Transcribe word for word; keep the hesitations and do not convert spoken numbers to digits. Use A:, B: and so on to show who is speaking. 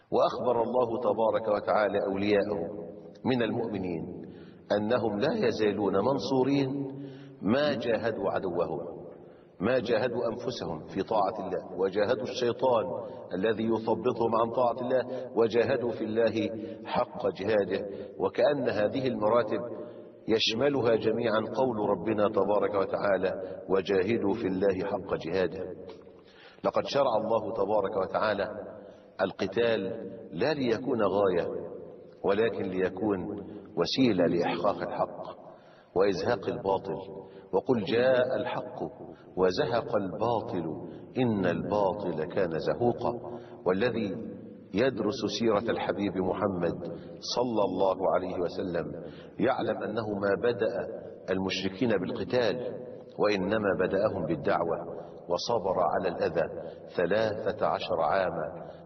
A: وأخبر الله تبارك وتعالى أولياءه من المؤمنين أنهم لا يزالون منصورين ما جاهدوا عدوهم، ما جاهدوا أنفسهم في طاعة الله، وجاهدوا الشيطان الذي يثبطهم عن طاعة الله، وجاهدوا في الله حق جهاده. وكأن هذه المراتب يشملها جميعا قول ربنا تبارك وتعالى: وجاهدوا في الله حق جهاده. لقد شرع الله تبارك وتعالى القتال لا ليكون غاية، ولكن ليكون وسيلة لإحقاق الحق وإزهاق الباطل. وقل جاء الحق وزهق الباطل إن الباطل كان زهوقا. والذي يدرس سيرة الحبيب محمد صلى الله عليه وسلم يعلم أنه ما بدأ المشركين بالقتال، وإنما بدأهم بالدعوة، وصبر على الأذى ثلاثة عشر عاما